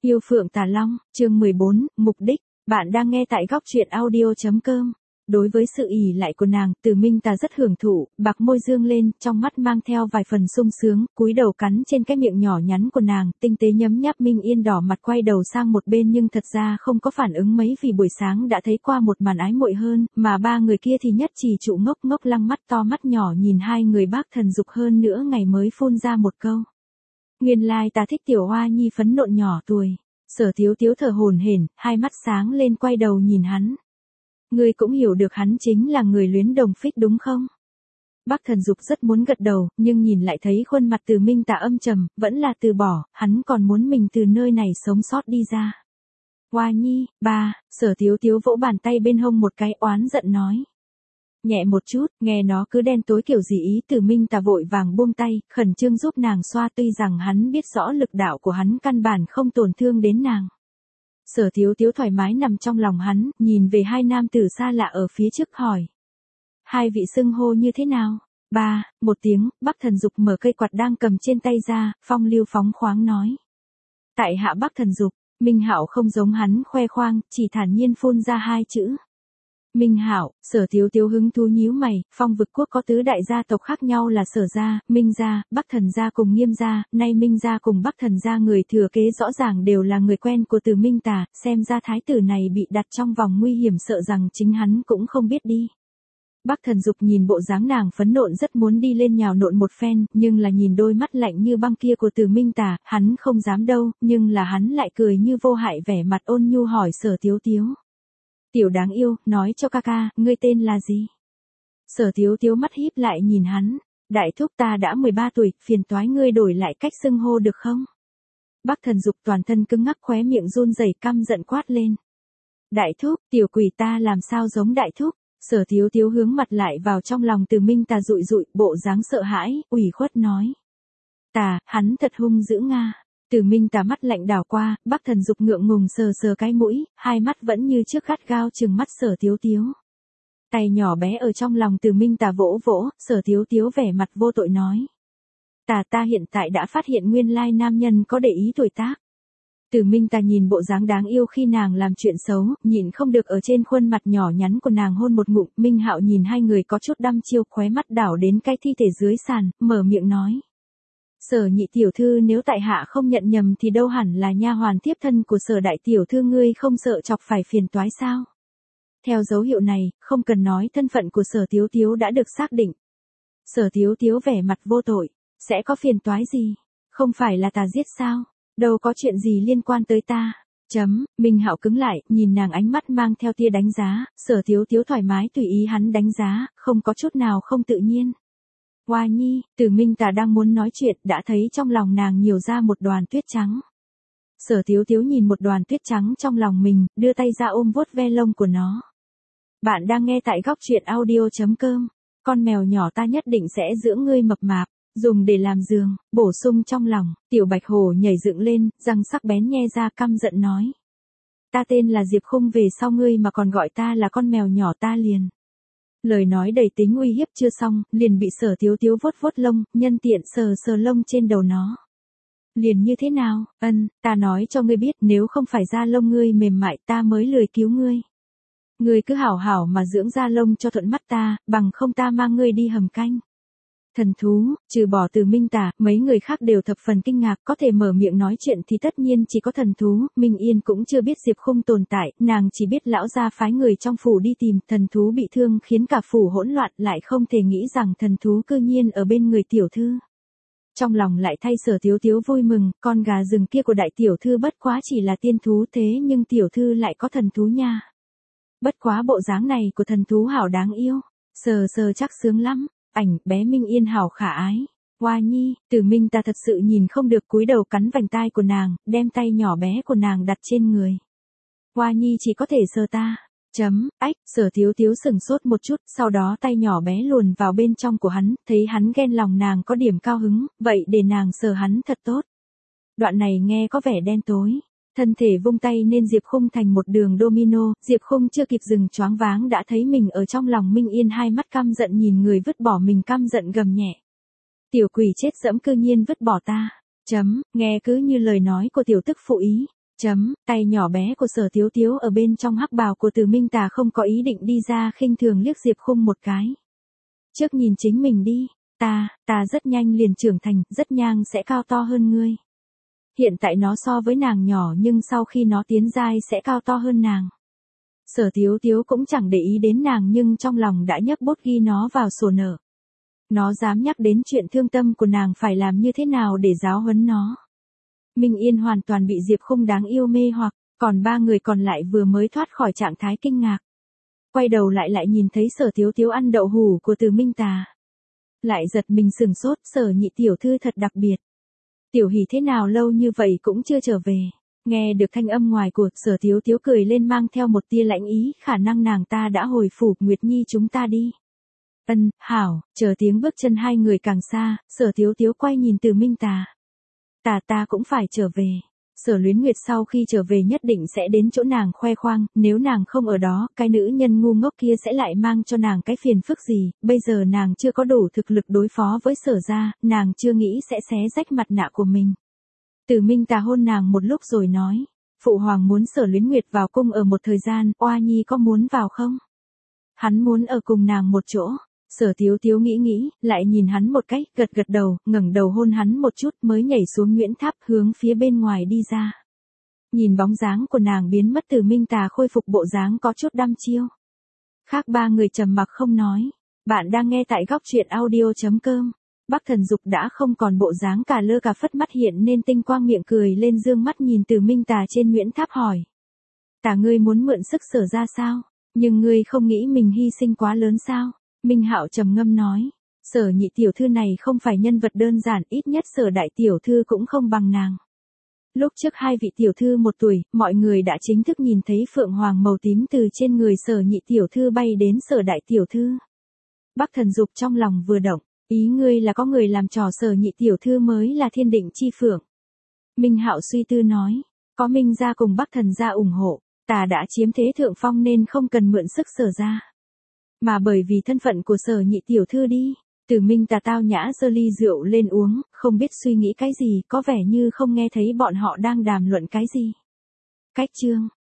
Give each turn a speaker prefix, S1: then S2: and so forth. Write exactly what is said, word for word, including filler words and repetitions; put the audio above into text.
S1: Yêu Phượng Tà Long, chương mười bốn, mục đích. Bạn đang nghe tại góc truyện audio chấm com. Đối với sự ỷ lại của nàng, Từ Minh Tà rất hưởng thụ, bạc môi dương lên, trong mắt mang theo vài phần sung sướng, cúi đầu cắn trên cái miệng nhỏ nhắn của nàng, tinh tế nhấm nháp. Minh Yên đỏ mặt quay đầu sang một bên nhưng thật ra không có phản ứng mấy vì buổi sáng đã thấy qua một màn ái muội hơn, mà ba người kia thì nhất trì trụ ngốc ngốc lăng mắt to mắt nhỏ nhìn hai người bác thần dục hơn nữa ngày mới phun ra một câu. Nguyên lai ta thích tiểu hoa nhi phấn nộn nhỏ tuổi. Sở Thiếu Thiếu thở hổn hển, hai mắt sáng lên quay đầu nhìn hắn. Ngươi cũng hiểu được hắn chính là người luyến đồng phích đúng không? Bác thần dục rất muốn gật đầu, nhưng nhìn lại thấy khuôn mặt Từ Minh Tà âm trầm, vẫn là từ bỏ, hắn còn muốn mình từ nơi này sống sót đi ra. Hoa nhi, ba, Sở Thiếu Thiếu vỗ bàn tay bên hông một cái oán giận nói. Nhẹ một chút, nghe nó cứ đen tối kiểu gì ý. Từ Minh Tà vội vàng buông tay, khẩn trương giúp nàng xoa, tuy rằng hắn biết rõ lực đạo của hắn căn bản không tổn thương đến nàng. Sở Thiếu Thiếu thoải mái nằm trong lòng hắn, nhìn về hai nam tử xa lạ ở phía trước hỏi. Hai vị xưng hô như thế nào? Ba, một tiếng, Bắc Thần Dục mở cây quạt đang cầm trên tay ra, phong lưu phóng khoáng nói. Tại hạ Bắc Thần Dục. Minh Hạo không giống hắn khoe khoang, chỉ thản nhiên phun ra hai chữ. Minh Hạo. Sở Thiếu Thiếu hứng thú nhíu mày, Phong Vực Quốc có tứ đại gia tộc khác nhau là Sở gia, Minh gia, Bắc Thần gia cùng Nghiêm gia, nay Minh gia cùng Bắc Thần gia người thừa kế rõ ràng đều là người quen của Từ Minh Tà, xem ra thái tử này bị đặt trong vòng nguy hiểm sợ rằng chính hắn cũng không biết đi. Bắc Thần Dục nhìn bộ dáng nàng phấn nộn rất muốn đi lên nhào nộn một phen, nhưng là nhìn đôi mắt lạnh như băng kia của Từ Minh Tà, hắn không dám đâu, nhưng là hắn lại cười như vô hại vẻ mặt ôn nhu hỏi Sở Thiếu Thiếu. Tiểu đáng yêu, nói cho ca ca, ngươi tên là gì? Sở Thiếu Thiếu mắt híp lại nhìn hắn. Đại thúc ta đã mười ba tuổi, phiền toái ngươi đổi lại cách xưng hô được không? Bắc Thần Dục toàn thân cứng ngắc khóe miệng run rẩy căm giận quát lên. Đại thúc, tiểu quỷ ta làm sao giống đại thúc? Sở Thiếu Thiếu hướng mặt lại vào trong lòng Từ Minh Tà dụi dụi, bộ dáng sợ hãi, ủy khuất nói. Tà, hắn thật hung dữ nga. Từ Minh Tà mắt lạnh đảo qua, Bắc Thần Dục ngượng ngùng sờ sờ cái mũi, hai mắt vẫn như trước gắt gao trừng mắt Sở Thiếu Thiếu. Tay nhỏ bé ở trong lòng Từ Minh Tà vỗ vỗ, Sở Thiếu Thiếu vẻ mặt vô tội nói. Tà ta hiện tại đã phát hiện nguyên lai nam nhân có để ý tuổi tác. Từ Minh Tà nhìn bộ dáng đáng yêu khi nàng làm chuyện xấu, nhịn không được ở trên khuôn mặt nhỏ nhắn của nàng hôn một ngụm. Minh Hạo nhìn hai người có chút đăm chiêu, khóe mắt đảo đến cái thi thể dưới sàn, mở miệng nói. Sở nhị tiểu thư nếu tại hạ không nhận nhầm thì đâu hẳn là nha hoàn tiếp thân của Sở đại tiểu thư, ngươi không sợ chọc phải phiền toái sao? Theo dấu hiệu này, không cần nói thân phận của Sở Thiếu Thiếu đã được xác định. Sở Thiếu Thiếu vẻ mặt vô tội, sẽ có phiền toái gì? Không phải là ta giết sao? Đâu có chuyện gì liên quan tới ta. Chấm, Minh Hạo cứng lại, nhìn nàng ánh mắt mang theo tia đánh giá, Sở Thiếu Thiếu thoải mái tùy ý hắn đánh giá, không có chút nào không tự nhiên. Hoa nhi, Từ Minh Tà đang muốn nói chuyện, đã thấy trong lòng nàng nhiều ra một đoàn tuyết trắng. Sở Thiếu Thiếu nhìn một đoàn tuyết trắng trong lòng mình, đưa tay ra ôm vuốt ve lông của nó. Bạn đang nghe tại góc truyện audio chấm com. Con mèo nhỏ ta nhất định sẽ dưỡng ngươi mập mạp, dùng để làm giường, bổ sung trong lòng. Tiểu Bạch Hổ nhảy dựng lên, răng sắc bén nhe ra căm giận nói. Ta tên là Diệp Khung, về sau ngươi mà còn gọi ta là con mèo nhỏ ta liền. Lời nói đầy tính uy hiếp chưa xong, liền bị Sở Thiếu Thiếu vuốt vuốt lông, nhân tiện sờ sờ lông trên đầu nó. Liền như thế nào? Ân, ta nói cho ngươi biết, nếu không phải da lông ngươi mềm mại ta mới lười cứu ngươi. Ngươi cứ hảo hảo mà dưỡng da lông cho thuận mắt ta, bằng không ta mang ngươi đi hầm canh. Thần thú, trừ bỏ Từ Minh Tà, mấy người khác đều thập phần kinh ngạc, có thể mở miệng nói chuyện thì tất nhiên chỉ có thần thú. Minh Yên cũng chưa biết Diệp Khung tồn tại, nàng chỉ biết lão gia phái người trong phủ đi tìm, thần thú bị thương khiến cả phủ hỗn loạn, lại không thể nghĩ rằng thần thú cư nhiên ở bên người tiểu thư. Trong lòng lại thay Sở Thiếu Thiếu vui mừng, con gà rừng kia của đại tiểu thư bất quá chỉ là tiên thú, thế nhưng tiểu thư lại có thần thú nha. Bất quá bộ dáng này của thần thú hảo đáng yêu, sờ sờ chắc sướng lắm. Ảnh, bé Minh Yên hảo khả ái. Hoa nhi, Từ Minh Tà thật sự nhìn không được, cúi đầu cắn vành tai của nàng, đem tay nhỏ bé của nàng đặt trên người. Hoa nhi chỉ có thể sờ ta. Chấm, ách, Sở Thiếu Thiếu sừng sốt một chút, sau đó tay nhỏ bé luồn vào bên trong của hắn, thấy hắn ghen lòng nàng có điểm cao hứng, vậy để nàng sờ hắn thật tốt. Đoạn này nghe có vẻ đen tối. Thân thể vung tay nên Diệp Khung thành một đường domino, Diệp Khung chưa kịp dừng choáng váng đã thấy mình ở trong lòng Minh Yên, hai mắt căm giận nhìn người vứt bỏ mình căm giận gầm nhẹ. Tiểu quỷ chết dẫm cư nhiên vứt bỏ ta. Chấm, nghe cứ như lời nói của tiểu tức phụ ý. Chấm, tay nhỏ bé của Sở Tiếu Tiếu ở bên trong hắc bào của Từ Minh Tà không có ý định đi ra, khinh thường liếc Diệp Khung một cái. Trước nhìn chính mình đi, ta, ta rất nhanh liền trưởng thành, rất nhanh sẽ cao to hơn ngươi. Hiện tại nó so với nàng nhỏ nhưng sau khi nó tiến giai sẽ cao to hơn nàng. Sở Tiếu Tiếu cũng chẳng để ý đến nàng nhưng trong lòng đã nhấc bút ghi nó vào sổ nợ. Nó dám nhắc đến chuyện thương tâm của nàng phải làm như thế nào để giáo huấn nó. Minh Yên hoàn toàn bị Diệp Khung đáng yêu mê hoặc, còn ba người còn lại vừa mới thoát khỏi trạng thái kinh ngạc. Quay đầu lại lại nhìn thấy Sở Tiếu Tiếu ăn đậu hủ của Từ Minh Tà. Lại giật mình sừng sốt, Sở nhị tiểu thư thật đặc biệt. Tiểu Hỷ thế nào lâu như vậy cũng chưa trở về. Nghe được thanh âm ngoài của Sở Tiếu Tiếu cười lên mang theo một tia lãnh ý, khả năng nàng ta đã hồi phủ, Nguyệt Nhi chúng ta đi. Ân, hảo, chờ tiếng bước chân hai người càng xa, Sở Tiếu Tiếu quay nhìn Từ Minh Tà. Tà ta cũng phải trở về. Sở Luyến Nguyệt sau khi trở về nhất định sẽ đến chỗ nàng khoe khoang, nếu nàng không ở đó, cái nữ nhân ngu ngốc kia sẽ lại mang cho nàng cái phiền phức gì, bây giờ nàng chưa có đủ thực lực đối phó với Sở gia, nàng chưa nghĩ sẽ xé rách mặt nạ của mình. Từ Minh Tà hôn nàng một lúc rồi nói, Phụ Hoàng muốn Sở Luyến Nguyệt vào cung ở một thời gian, Oa Nhi có muốn vào không? Hắn muốn ở cùng nàng một chỗ. Sở Tiếu Tiếu nghĩ nghĩ, lại nhìn hắn một cái, gật gật đầu, ngẩng đầu hôn hắn một chút mới nhảy xuống Nguyễn Tháp hướng phía bên ngoài đi ra. Nhìn bóng dáng của nàng biến mất, Từ Minh Tà khôi phục bộ dáng có chút đăm chiêu. Khác ba người trầm mặc không nói. Bạn đang nghe tại góc truyện audio chấm com. Bắc Thần Dục đã không còn bộ dáng cả lơ cả phất, mắt hiện nên tinh quang, miệng cười lên dương mắt nhìn Từ Minh Tà trên Nguyễn Tháp hỏi. Tà ngươi muốn mượn sức Sở ra sao? Nhưng ngươi không nghĩ mình hy sinh quá lớn sao? Minh Hạo trầm ngâm nói, Sở nhị tiểu thư này không phải nhân vật đơn giản, ít nhất Sở đại tiểu thư cũng không bằng nàng. Lúc trước hai vị tiểu thư một tuổi, mọi người đã chính thức nhìn thấy phượng hoàng màu tím từ trên người Sở nhị tiểu thư bay đến Sở đại tiểu thư. Bắc Thần Dục trong lòng vừa động, ý ngươi là có người làm trò Sở nhị tiểu thư mới là Thiên Định chi phượng. Minh Hạo suy tư nói, có Minh gia cùng Bắc Thần gia ủng hộ, ta đã chiếm thế thượng phong nên không cần mượn sức Sở ra. Mà bởi vì thân phận của Sở nhị tiểu thư đi, Từ Minh Tà tao nhã giơ ly rượu lên uống, không biết suy nghĩ cái gì, có vẻ như không nghe thấy bọn họ đang đàm luận cái gì. Cách chương